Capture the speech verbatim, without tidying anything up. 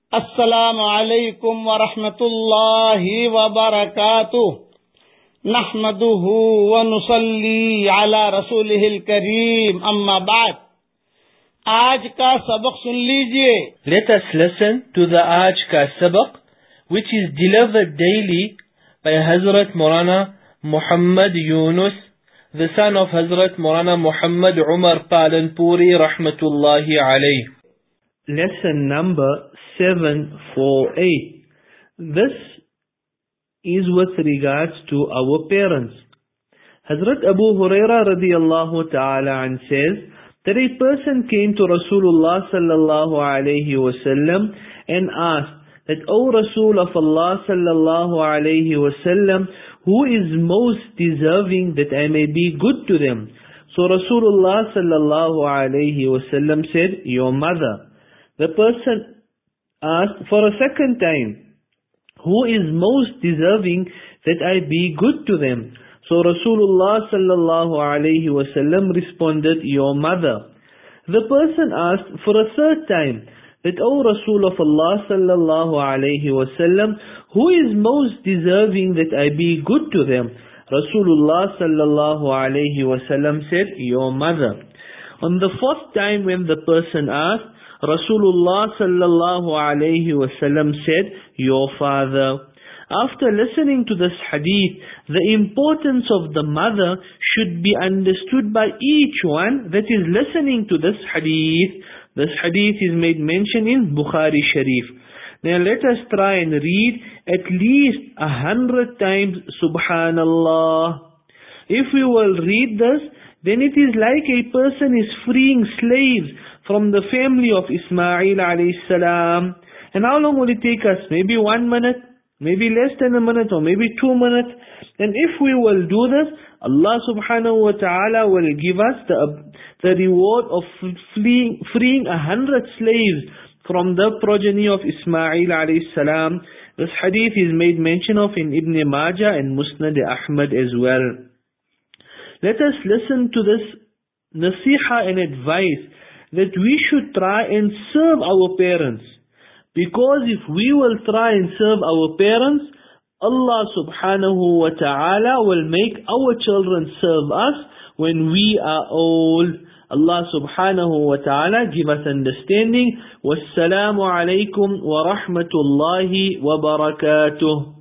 Assalamu alaikum wa rahmatullahi wa barakatuh. Nahmaduhu wa nusalli ala rasulihil kareem. Amma ba'd. Aaj ka sabaq sun lijiye. Let us listen to the Aaj ka sabaq, which is delivered daily by Hazrat Maulana Muhammad Yunus, the son of Hazrat Maulana Muhammad Umar Palanpuri rahmatullahi alayh. Lesson number seven forty-eight. This is with regards to our parents. Hazrat Abu Huraira radiyallahu ta'ala an says that a person came to Rasulullah sallallahu alayhi wasallam and asked that, O Rasul of Allah sallallahu alayhi wasallam, who is most deserving that I may be good to them? So Rasulullah sallallahu alayhi wasallam said, your mother. The person asked for a second time, who is most deserving that I be good to them? So Rasulullah sallallahu alayhi wasallam responded, your mother. The person asked for a third time, that, O Rasul of Allah sallallahu alayhi wasallam, who is most deserving that I be good to them? Rasulullah sallallahu alayhi wasallam said, your mother. On the fourth time when the person asked, Rasulullah sallallahu alayhi wasallam said, your father. After listening to this hadith, the importance of the mother should be understood by each one that is listening to this hadith. This hadith is made mention in Bukhari Sharif. Now let us try and read at least a hundred times Subhanallah. If we will read this, then it is like a person is freeing slaves from the family of Ismail alayhi salam. And how long will it take us? Maybe one minute, maybe less than a minute, or maybe two minutes. And if we will do this, Allah subhanahu wa ta'ala will give us the, the reward of fleeing, freeing a hundred slaves from the progeny of Ismail alayhi salam. This hadith is made mention of in Ibn Majah and Musnad Ahmad as well. Let us listen to this nasiha and advice that we should try and serve our parents. Because if we will try and serve our parents, Allah subhanahu wa ta'ala will make our children serve us when we are old. Allah subhanahu wa ta'ala give us understanding. Wassalamu alaikum wa rahmatullahi wa barakatuh.